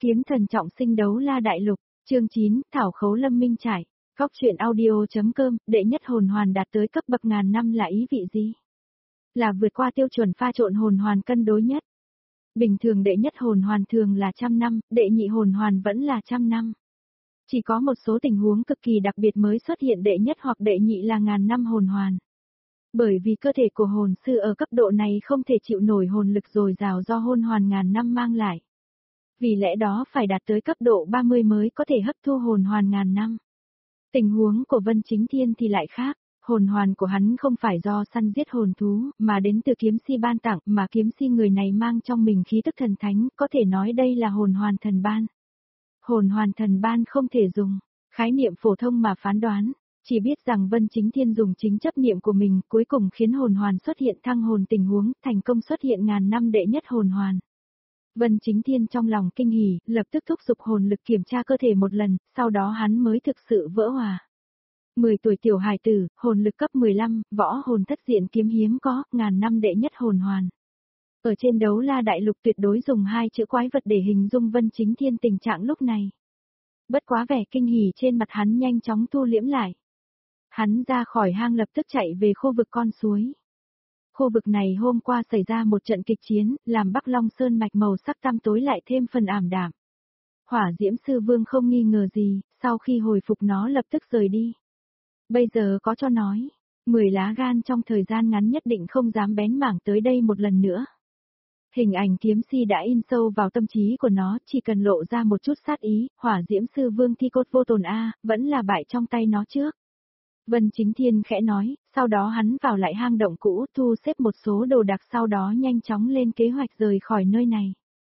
Kiếm thần trọng sinh đấu la đại lục, chương 9, Thảo khấu lâm minh trải. Góc truyện audio.com, đệ nhất hồn hoàn đạt tới cấp bậc ngàn năm là ý vị gì? Là vượt qua tiêu chuẩn pha trộn hồn hoàn cân đối nhất. Bình thường đệ nhất hồn hoàn thường là 100 năm, đệ nhị hồn hoàn vẫn là 100 năm. Chỉ có một số tình huống cực kỳ đặc biệt mới xuất hiện đệ nhất hoặc đệ nhị là ngàn năm hồn hoàn. Bởi vì cơ thể của hồn sư ở cấp độ này không thể chịu nổi hồn lực dồi dào do hồn hoàn ngàn năm mang lại. Vì lẽ đó phải đạt tới cấp độ 30 mới có thể hấp thu hồn hoàn ngàn năm. Tình huống của Vân Chính Thiên thì lại khác, hồn hoàn của hắn không phải do săn giết hồn thú, mà đến từ kiếm si ban tặng, mà kiếm si người này mang trong mình khí tức thần thánh, có thể nói đây là hồn hoàn thần ban. Hồn hoàn thần ban không thể dùng khái niệm phổ thông mà phán đoán, chỉ biết rằng Vân Chính Thiên dùng chính chấp niệm của mình, cuối cùng khiến hồn hoàn xuất hiện thăng hồn tình huống, thành công xuất hiện ngàn năm đệ nhất hồn hoàn. Vân Chính Thiên trong lòng kinh hỉ, lập tức thúc giục hồn lực kiểm tra cơ thể một lần, sau đó hắn mới thực sự vỡ hòa. 10 tuổi tiểu hài tử, hồn lực cấp 15, võ hồn thất diện kiếm hiếm có, ngàn năm đệ nhất hồn hoàn. Ở trên đấu la đại lục tuyệt đối dùng hai chữ quái vật để hình dung Vân Chính Thiên tình trạng lúc này. Bất quá vẻ kinh hỉ trên mặt hắn nhanh chóng thu liễm lại. Hắn ra khỏi hang lập tức chạy về khu vực con suối. Khu vực này hôm qua xảy ra một trận kịch chiến, làm Bắc Long Sơn mạch màu sắc tăm tối lại thêm phần ảm đạm. Hỏa Diễm Sư Vương không nghi ngờ gì, sau khi hồi phục nó lập tức rời đi. Bây giờ có cho nói, 10 lá gan trong thời gian ngắn nhất định không dám bén mảng tới đây một lần nữa. Hình ảnh kiếm si đã in sâu vào tâm trí của nó, chỉ cần lộ ra một chút sát ý, Hỏa Diễm Sư Vương thi cốt vô tồn vẫn là bại trong tay nó trước. Vân Chính Thiên khẽ nói, sau đó hắn vào lại hang động cũ, thu xếp một số đồ đạc, sau đó nhanh chóng lên kế hoạch rời khỏi nơi này.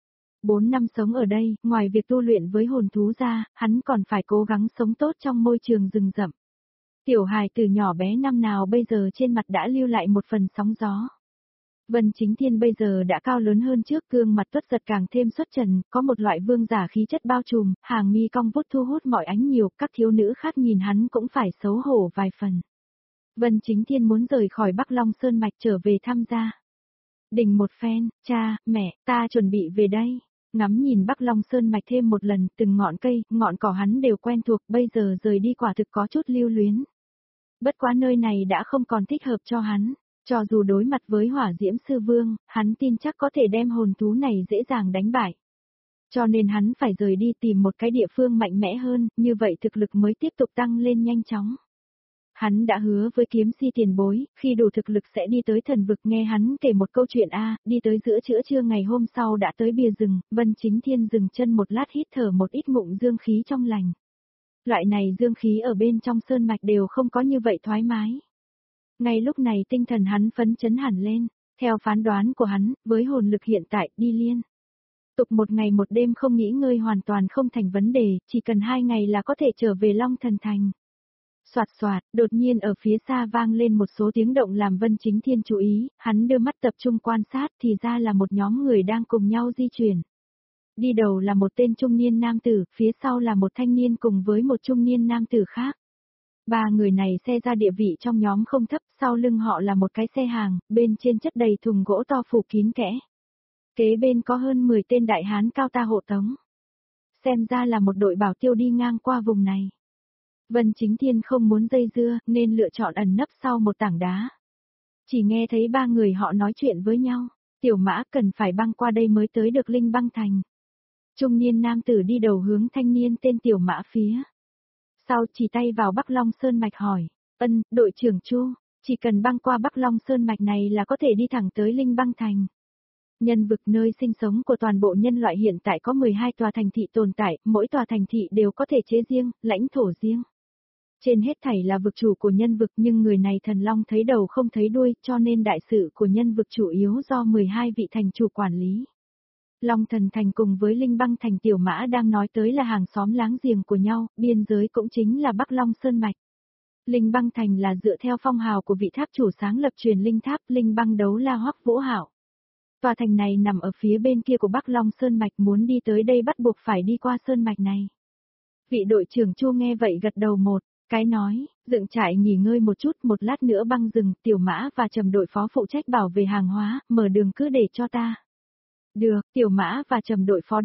4 năm sống ở đây, ngoài việc tu luyện với hồn thú ra, hắn còn phải cố gắng sống tốt trong môi trường rừng rậm. Tiểu hài từ nhỏ bé năm nào bây giờ trên mặt đã lưu lại một phần sóng gió. Vân Chính Thiên bây giờ đã cao lớn hơn trước, gương mặt tuất giật càng thêm xuất trần, có một loại vương giả khí chất bao trùm, hàng mi cong vút thu hút mọi ánh nhiều, các thiếu nữ khác nhìn hắn cũng phải xấu hổ vài phần. Vân Chính Thiên muốn rời khỏi Bắc Long Sơn mạch trở về tham gia đình một phen, cha, mẹ, ta chuẩn bị về đây. Ngắm nhìn Bắc Long Sơn mạch thêm một lần, từng ngọn cây, ngọn cỏ hắn đều quen thuộc, bây giờ rời đi quả thực có chút lưu luyến. Bất quá nơi này đã không còn thích hợp cho hắn. Cho dù đối mặt với Hỏa Diễm Sư Vương, hắn tin chắc có thể đem hồn thú này dễ dàng đánh bại. Cho nên hắn phải rời đi tìm một cái địa phương mạnh mẽ hơn, như vậy thực lực mới tiếp tục tăng lên nhanh chóng. Hắn đã hứa với kiếm si tiền bối, khi đủ thực lực sẽ đi tới thần vực, nghe hắn kể một câu chuyện đi tới giữa chữa trưa ngày hôm sau đã tới bìa rừng, Vân Chính Thiên dừng chân một lát hít thở một ít ngụm dương khí trong lành. Loại này dương khí ở bên trong sơn mạch đều không có như vậy thoải mái. Ngay lúc này tinh thần hắn phấn chấn hẳn lên, theo phán đoán của hắn, với hồn lực hiện tại, đi liên tục một ngày một đêm không nghỉ ngơi hoàn toàn không thành vấn đề, chỉ cần 2 ngày là có thể trở về Long Thần Thành. Soạt soạt, đột nhiên ở phía xa vang lên một số tiếng động làm Vân Chính Thiên chú ý, hắn đưa mắt tập trung quan sát thì ra là một nhóm người đang cùng nhau di chuyển. Đi đầu là một tên trung niên nam tử, phía sau là một thanh niên cùng với một trung niên nam tử khác. 3 người này xe ra địa vị trong nhóm không thấp, sau lưng họ là một cái xe hàng, bên trên chất đầy thùng gỗ to phủ kín kẽ. Kế bên có hơn 10 tên đại hán cao ta hộ tống. Xem ra là một đội bảo tiêu đi ngang qua vùng này. Vân Chính Thiên không muốn dây dưa, nên lựa chọn ẩn nấp sau một tảng đá. Chỉ nghe thấy 3 người họ nói chuyện với nhau, tiểu mã cần phải băng qua đây mới tới được Linh Băng Thành. Trung niên nam tử đi đầu hướng thanh niên tên tiểu mã phía sau chỉ tay vào Bắc Long Sơn mạch hỏi, đội trưởng Chu, chỉ cần băng qua Bắc Long Sơn mạch này là có thể đi thẳng tới Linh Băng Thành. Nhân vực nơi sinh sống của toàn bộ nhân loại hiện tại có 12 tòa thành thị tồn tại, mỗi tòa thành thị đều có thể chế riêng, lãnh thổ riêng. Trên hết thảy là vực chủ của nhân vực, nhưng người này thần long thấy đầu không thấy đuôi, cho nên đại sự của nhân vực chủ yếu do 12 vị thành chủ quản lý. Long Thần Thành cùng với Linh Băng Thành tiểu mã đang nói tới là hàng xóm láng giềng của nhau, biên giới cũng chính là Bắc Long Sơn mạch. Linh Băng Thành là dựa theo phong hào của vị tháp chủ sáng lập truyền linh tháp Linh Băng Đấu La Hoắc Vũ Hạo. Tòa thành này nằm ở phía bên kia của Bắc Long Sơn mạch, muốn đi tới đây bắt buộc phải đi qua sơn mạch này. Vị đội trưởng Chu nghe vậy gật đầu một cái nói, dựng trại nghỉ ngơi một chút, một lát nữa băng rừng, tiểu mã và trầm đội phó phụ trách bảo vệ hàng hóa, mở đường cứ để cho ta. Được, tiểu mã và trầm đội phó đáp,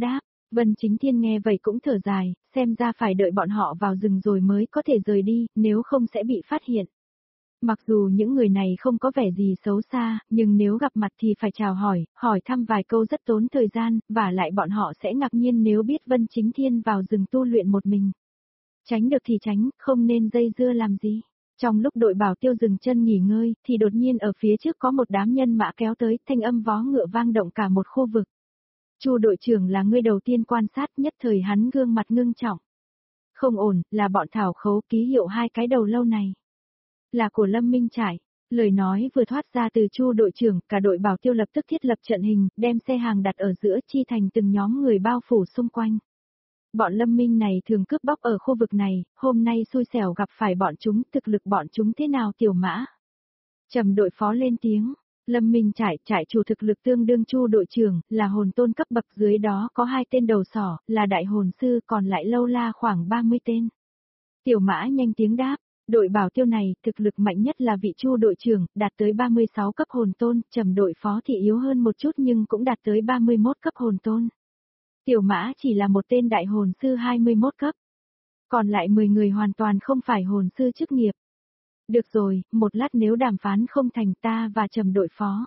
Vân Chính Thiên nghe vậy cũng thở dài, xem ra phải đợi bọn họ vào rừng rồi mới có thể rời đi, nếu không sẽ bị phát hiện. Mặc dù những người này không có vẻ gì xấu xa, nhưng nếu gặp mặt thì phải chào hỏi thăm vài câu rất tốn thời gian, và lại bọn họ sẽ ngạc nhiên nếu biết Vân Chính Thiên vào rừng tu luyện một mình. Tránh được thì tránh, không nên dây dưa làm gì. Trong lúc đội bảo tiêu dừng chân nghỉ ngơi, thì đột nhiên ở phía trước có một đám nhân mã kéo tới, thanh âm vó ngựa vang động cả một khu vực. Chu đội trưởng là người đầu tiên quan sát, nhất thời hắn gương mặt ngưng trọng. Không ổn, là bọn Thảo Khấu ký hiệu hai cái đầu lâu này. Là của Lâm Minh Trải. Lời nói vừa thoát ra từ Chu đội trưởng, cả đội bảo tiêu lập tức thiết lập trận hình, đem xe hàng đặt ở giữa chi thành từng nhóm người bao phủ xung quanh. Bọn Lâm Minh này thường cướp bóc ở khu vực này, hôm nay xui xẻo gặp phải bọn chúng, thực lực bọn chúng thế nào Tiểu Mã? Trầm đội phó lên tiếng, Lâm Minh trại chủ thực lực tương đương Chu đội trưởng, là hồn tôn cấp bậc, dưới đó có 2 tên đầu sỏ, là đại hồn sư, còn lại lâu la khoảng 30 tên. Tiểu Mã nhanh tiếng đáp, đội bảo tiêu này, thực lực mạnh nhất là vị Chu đội trưởng, đạt tới 36 cấp hồn tôn, Trầm đội phó thì yếu hơn một chút nhưng cũng đạt tới 31 cấp hồn tôn. Tiểu Mã chỉ là một tên đại hồn sư 21 cấp. Còn lại 10 người hoàn toàn không phải hồn sư chức nghiệp. Được rồi, một lát nếu đàm phán không thành, ta và Trầm đội phó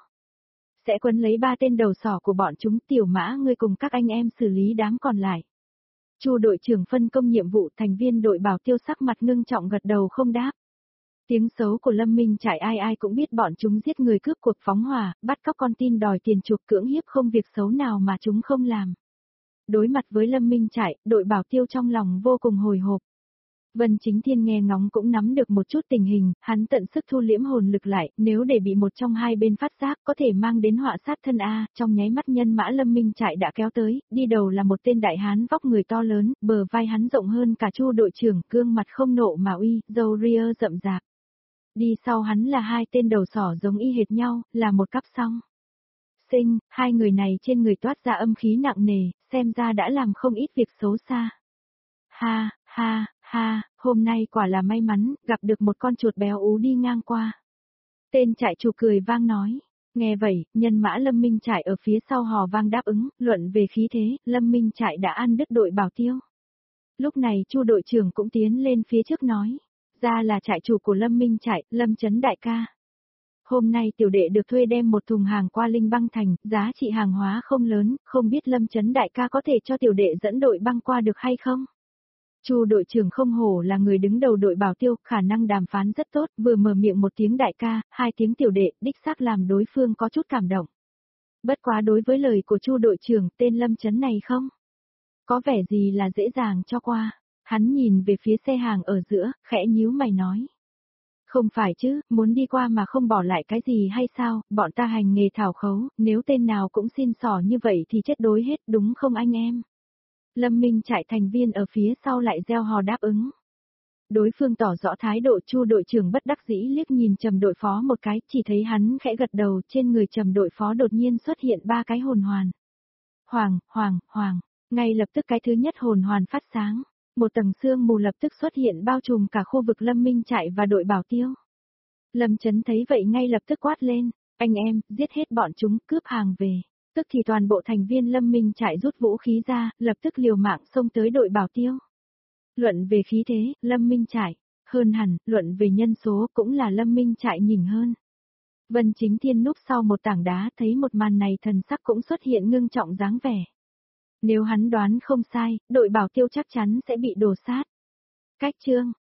sẽ quấn lấy 3 tên đầu sỏ của bọn chúng. Tiểu Mã ngươi cùng các anh em xử lý đám còn lại. Chu đội trưởng phân công nhiệm vụ, thành viên đội bảo tiêu sắc mặt ngưng trọng gật đầu không đáp. Tiếng xấu của Lâm Minh Trải ai ai cũng biết, bọn chúng giết người, cướp cuộc, phóng hỏa, bắt cóc con tin, đòi tiền chuộc, cưỡng hiếp, không việc xấu nào mà chúng không làm. Đối mặt với Lâm Minh Trải, đội bảo tiêu trong lòng vô cùng hồi hộp. Vân Chính Thiên nghe ngóng cũng nắm được một chút tình hình, hắn tận sức thu liễm hồn lực lại, nếu để bị một trong hai bên phát giác có thể mang đến họa sát thân a. Trong nháy mắt nhân mã Lâm Minh Trại đã kéo tới, đi đầu là một tên đại hán vóc người to lớn, bờ vai hắn rộng hơn cả Chu đội trưởng, gương mặt không nộ mà uy, râu ria rậm rạp. Đi sau hắn là 2 tên đầu sỏ giống y hệt nhau, là một cặp song sinh, 2 người này trên người toát ra âm khí nặng nề, xem ra đã làm không ít việc xấu xa. Ha, ha, ha, hôm nay quả là may mắn, gặp được một con chuột béo ú đi ngang qua. Tên trại chủ cười vang nói. Nghe vậy, nhân mã Lâm Minh Trại ở phía sau hò vang đáp ứng, luận về khí thế, Lâm Minh Trại đã ăn đứt đội bảo tiêu. Lúc này Chu đội trưởng cũng tiến lên phía trước nói. Ra là trại chủ của Lâm Minh Trại, Lâm Chấn đại ca. Hôm nay tiểu đệ được thuê đem một thùng hàng qua Linh Băng Thành, giá trị hàng hóa không lớn, không biết Lâm Chấn đại ca có thể cho tiểu đệ dẫn đội băng qua được hay không? Chu đội trưởng không hổ là người đứng đầu đội bảo tiêu, khả năng đàm phán rất tốt, vừa mở miệng một tiếng đại ca, 2 tiếng tiểu đệ, đích xác làm đối phương có chút cảm động. Bất quá đối với lời của Chu đội trưởng, tên Lâm Chấn này không có vẻ gì là dễ dàng cho qua. Hắn nhìn về phía xe hàng ở giữa, khẽ nhíu mày nói. Không phải chứ, muốn đi qua mà không bỏ lại cái gì hay sao, bọn ta hành nghề thảo khấu, nếu tên nào cũng xin xỏ như vậy thì chết đối hết, đúng không anh em? Lâm Minh Trại thành viên ở phía sau lại reo hò đáp ứng. Đối phương tỏ rõ thái độ. Chu đội trưởng bất đắc dĩ liếc nhìn Trầm đội phó một cái, chỉ thấy hắn khẽ gật đầu, trên người Trầm đội phó đột nhiên xuất hiện 3 cái hồn hoàn. Hoàng, ngay lập tức cái thứ nhất hồn hoàn phát sáng. Một tầng sương mù lập tức xuất hiện bao trùm cả khu vực Lâm Minh Trại và đội bảo tiêu. Lâm Chấn thấy vậy ngay lập tức quát lên, anh em, giết hết bọn chúng, cướp hàng về. Tức thì toàn bộ thành viên Lâm Minh Trại rút vũ khí ra, lập tức liều mạng xông tới đội bảo tiêu. Luận về khí thế, Lâm Minh Trại hơn hẳn, luận về nhân số cũng là Lâm Minh Trại nhỉnh hơn. Vân Chính Thiên núp sau một tảng đá thấy một màn này thần sắc cũng xuất hiện ngưng trọng dáng vẻ. Nếu hắn đoán không sai, đội bảo tiêu chắc chắn sẽ bị đổ sát. Cách chương